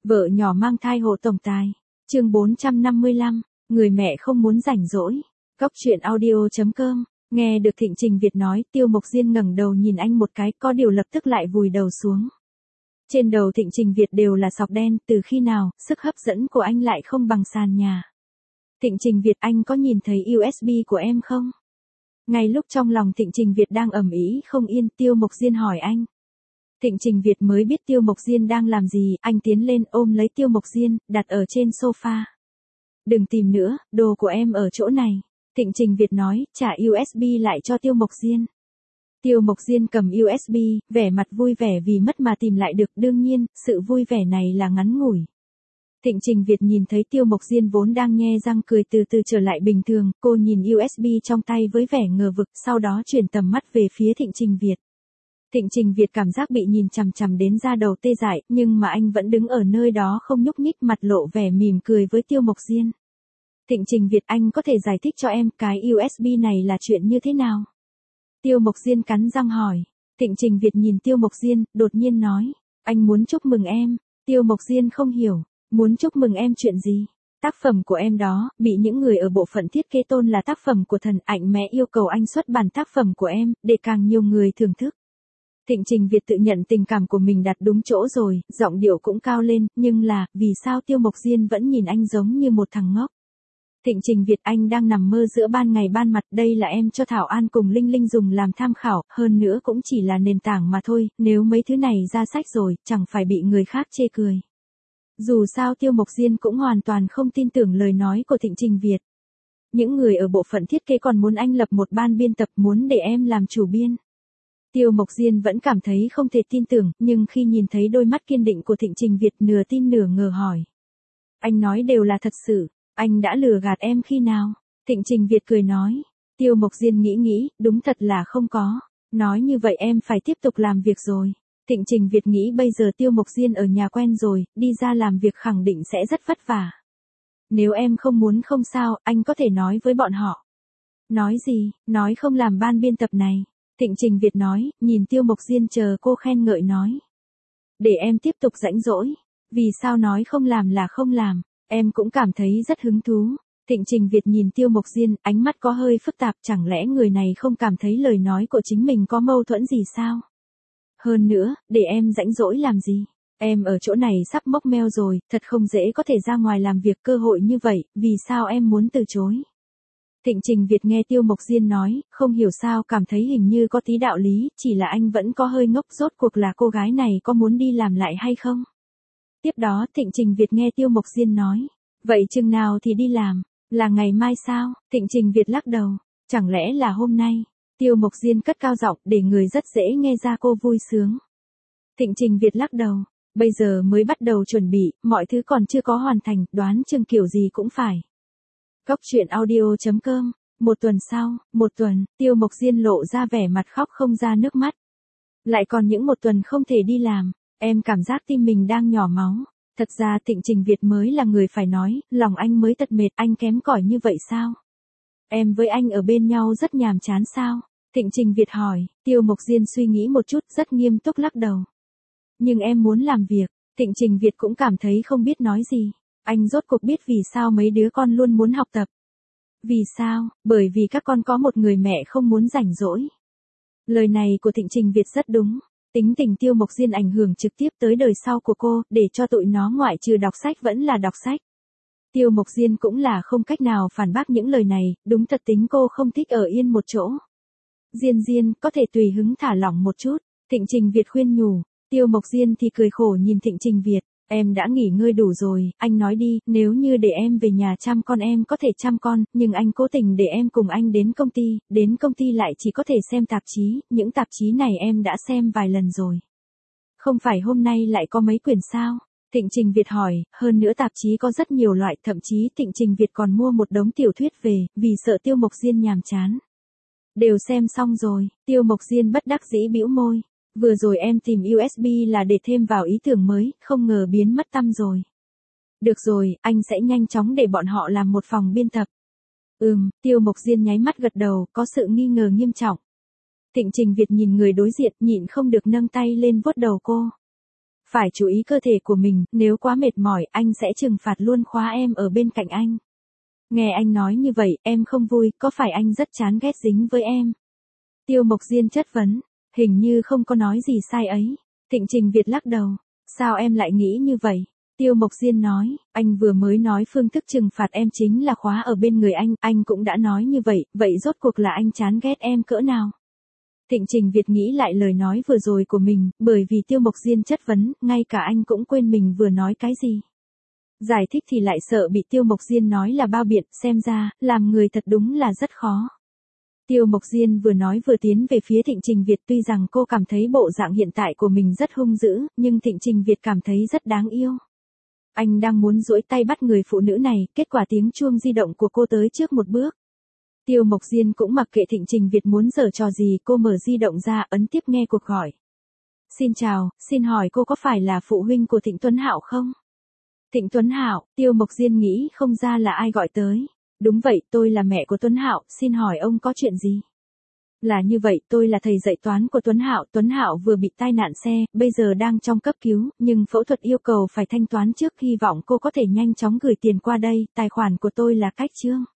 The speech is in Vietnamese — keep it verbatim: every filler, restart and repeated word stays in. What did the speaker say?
Vợ nhỏ mang thai hộ tổng tài. Chương bốn trăm năm mươi lăm, người mẹ không muốn rảnh rỗi. Góc truyện audio chấm com. Nghe được Thịnh Trình Việt nói, Tiêu Mộc Diên ngẩng đầu nhìn anh một cái, có điều lập tức lại vùi đầu xuống. Trên đầu Thịnh Trình Việt đều là sọc đen, từ khi nào, sức hấp dẫn của anh lại không bằng sàn nhà. Thịnh Trình Việt, anh có nhìn thấy u ét bê của em không? Ngay lúc trong lòng Thịnh Trình Việt đang ầm ĩ không yên, Tiêu Mộc Diên hỏi anh. Thịnh Trình Việt mới biết Tiêu Mộc Diên đang làm gì, anh tiến lên ôm lấy Tiêu Mộc Diên, đặt ở trên sofa. Đừng tìm nữa, đồ của em ở chỗ này. Thịnh Trình Việt nói, trả u ét bê lại cho Tiêu Mộc Diên. Tiêu Mộc Diên cầm u ét bê, vẻ mặt vui vẻ vì mất mà tìm lại được, đương nhiên, sự vui vẻ này là ngắn ngủi. Thịnh Trình Việt nhìn thấy Tiêu Mộc Diên vốn đang nhe răng cười từ từ trở lại bình thường, cô nhìn u ét bê trong tay với vẻ ngờ vực, sau đó chuyển tầm mắt về phía Thịnh Trình Việt. Thịnh Trình Việt cảm giác bị nhìn chằm chằm đến da đầu tê dại, nhưng mà anh vẫn đứng ở nơi đó không nhúc nhích, mặt lộ vẻ mỉm cười với Tiêu Mộc Diên. Thịnh Trình Việt, anh có thể giải thích cho em cái u ét bê này là chuyện như thế nào? Tiêu Mộc Diên cắn răng hỏi. Thịnh Trình Việt nhìn Tiêu Mộc Diên, đột nhiên nói, anh muốn chúc mừng em. Tiêu Mộc Diên không hiểu, muốn chúc mừng em chuyện gì? Tác phẩm của em đó, bị những người ở bộ phận thiết kế tôn là tác phẩm của thần, ảnh mẹ yêu cầu anh xuất bản tác phẩm của em, để càng nhiều người thưởng thức. Thịnh Trình Việt tự nhận tình cảm của mình đặt đúng chỗ rồi, giọng điệu cũng cao lên, nhưng là, vì sao Tiêu Mộc Diên vẫn nhìn anh giống như một thằng ngốc? Thịnh Trình Việt, anh đang nằm mơ giữa ban ngày ban mặt, đây là em cho Thảo An cùng Linh Linh dùng làm tham khảo, hơn nữa cũng chỉ là nền tảng mà thôi, nếu mấy thứ này ra sách rồi, chẳng phải bị người khác chê cười. Dù sao Tiêu Mộc Diên cũng hoàn toàn không tin tưởng lời nói của Thịnh Trình Việt. Những người ở bộ phận thiết kế còn muốn anh lập một ban biên tập, muốn để em làm chủ biên. Tiêu Mộc Diên vẫn cảm thấy không thể tin tưởng, nhưng khi nhìn thấy đôi mắt kiên định của Thịnh Trình Việt, nửa tin nửa ngờ hỏi. Anh nói đều là thật sự, anh đã lừa gạt em khi nào? Thịnh Trình Việt cười nói. Tiêu Mộc Diên nghĩ nghĩ, đúng thật là không có. Nói như vậy em phải tiếp tục làm việc rồi. Thịnh Trình Việt nghĩ bây giờ Tiêu Mộc Diên ở nhà quen rồi, đi ra làm việc khẳng định sẽ rất vất vả. Nếu em không muốn không sao, anh có thể nói với bọn họ. Nói gì, nói không làm ban biên tập này. Thịnh Trình Việt nói, nhìn Tiêu Mộc Diên chờ cô khen ngợi nói. Để em tiếp tục rãnh rỗi. Vì sao nói không làm là không làm, em cũng cảm thấy rất hứng thú. Thịnh Trình Việt nhìn Tiêu Mộc Diên, ánh mắt có hơi phức tạp, chẳng lẽ người này không cảm thấy lời nói của chính mình có mâu thuẫn gì sao? Hơn nữa, để em rãnh rỗi làm gì? Em ở chỗ này sắp mốc meo rồi, thật không dễ có thể ra ngoài làm việc, cơ hội như vậy, vì sao em muốn từ chối? Thịnh Trình Việt nghe Tiêu Mộc Diên nói, không hiểu sao cảm thấy hình như có tí đạo lý, chỉ là anh vẫn có hơi ngốc, rốt cuộc là cô gái này có muốn đi làm lại hay không? Tiếp đó Thịnh Trình Việt nghe Tiêu Mộc Diên nói, vậy chừng nào thì đi làm, là ngày mai sao? Thịnh Trình Việt lắc đầu, chẳng lẽ là hôm nay? Tiêu Mộc Diên cất cao giọng để người rất dễ nghe ra cô vui sướng. Thịnh Trình Việt lắc đầu, bây giờ mới bắt đầu chuẩn bị, mọi thứ còn chưa có hoàn thành, đoán chừng kiểu gì cũng phải. Góc truyện audio chấm com. Một tuần sau, một tuần, Tiêu Mộc Diên lộ ra vẻ mặt khóc không ra nước mắt. Lại còn những một tuần không thể đi làm, em cảm giác tim mình đang nhỏ máu. Thật ra Thịnh Trình Việt mới là người phải nói, lòng anh mới tật mệt, anh kém cỏi như vậy sao? Em với anh ở bên nhau rất nhàm chán sao? Thịnh Trình Việt hỏi. Tiêu Mộc Diên suy nghĩ một chút, rất nghiêm túc lắc đầu. Nhưng em muốn làm việc. Thịnh Trình Việt cũng cảm thấy không biết nói gì. Anh rốt cuộc biết vì sao mấy đứa con luôn muốn học tập. Vì sao? Bởi vì các con có một người mẹ không muốn rảnh rỗi. Lời này của Thịnh Trình Việt rất đúng. Tính tình Tiêu Mộc Diên ảnh hưởng trực tiếp tới đời sau của cô, để cho tụi nó ngoại trừ đọc sách vẫn là đọc sách. Tiêu Mộc Diên cũng là không cách nào phản bác những lời này, đúng thật tính cô không thích ở yên một chỗ. Diên Diên, có thể tùy hứng thả lỏng một chút. Thịnh Trình Việt khuyên nhủ. Tiêu Mộc Diên thì cười khổ nhìn Thịnh Trình Việt. Em đã nghỉ ngơi đủ rồi, anh nói đi, nếu như để em về nhà chăm con em có thể chăm con, nhưng anh cố tình để em cùng anh đến công ty, đến công ty lại chỉ có thể xem tạp chí, những tạp chí này em đã xem vài lần rồi. Không phải hôm nay lại có mấy quyển sao? Thịnh Trình Việt hỏi, hơn nữa tạp chí có rất nhiều loại, thậm chí Thịnh Trình Việt còn mua một đống tiểu thuyết về, vì sợ Tiêu Mộc Diên nhàm chán. Đều xem xong rồi, Tiêu Mộc Diên bất đắc dĩ bĩu môi. Vừa rồi em tìm u ét bê là để thêm vào ý tưởng mới, không ngờ biến mất tăm rồi. Được rồi, anh sẽ nhanh chóng để bọn họ làm một phòng biên tập. Ừm, Tiêu Mộc Diên nháy mắt gật đầu, có sự nghi ngờ nghiêm trọng. Thịnh Trình Việt nhìn người đối diện, nhịn không được nâng tay lên vuốt đầu cô. Phải chú ý cơ thể của mình, nếu quá mệt mỏi, anh sẽ trừng phạt luôn khóa em ở bên cạnh anh. Nghe anh nói như vậy, em không vui, có phải anh rất chán ghét dính với em? Tiêu Mộc Diên chất vấn, hình như không có nói gì sai ấy. Thịnh Trình Việt lắc đầu, sao em lại nghĩ như vậy? Tiêu Mộc Diên nói, anh vừa mới nói phương thức trừng phạt em chính là khóa ở bên người anh, anh cũng đã nói như vậy, vậy rốt cuộc là anh chán ghét em cỡ nào? Thịnh Trình Việt nghĩ lại lời nói vừa rồi của mình, bởi vì Tiêu Mộc Diên chất vấn, ngay cả anh cũng quên mình vừa nói cái gì. Giải thích thì lại sợ bị Tiêu Mộc Diên nói là bao biện, xem ra, làm người thật đúng là rất khó. Tiêu Mộc Diên vừa nói vừa tiến về phía Thịnh Trình Việt, tuy rằng cô cảm thấy bộ dạng hiện tại của mình rất hung dữ, nhưng Thịnh Trình Việt cảm thấy rất đáng yêu. Anh đang muốn duỗi tay bắt người phụ nữ này, kết quả tiếng chuông di động của cô tới trước một bước. Tiêu Mộc Diên cũng mặc kệ Thịnh Trình Việt muốn giở trò gì, cô mở di động ra, ấn tiếp nghe cuộc gọi. Xin chào, xin hỏi cô có phải là phụ huynh của Thịnh Tuấn Hạo không? Thịnh Tuấn Hạo, Tiêu Mộc Diên nghĩ không ra là ai gọi tới. Đúng vậy, tôi là mẹ của Tuấn Hạo, xin hỏi ông có chuyện gì? Là như vậy, tôi là thầy dạy toán của Tuấn Hạo, Tuấn Hạo vừa bị tai nạn xe, bây giờ đang trong cấp cứu, nhưng phẫu thuật yêu cầu phải thanh toán trước, hy vọng cô có thể nhanh chóng gửi tiền qua đây, tài khoản của tôi là Cách Trương.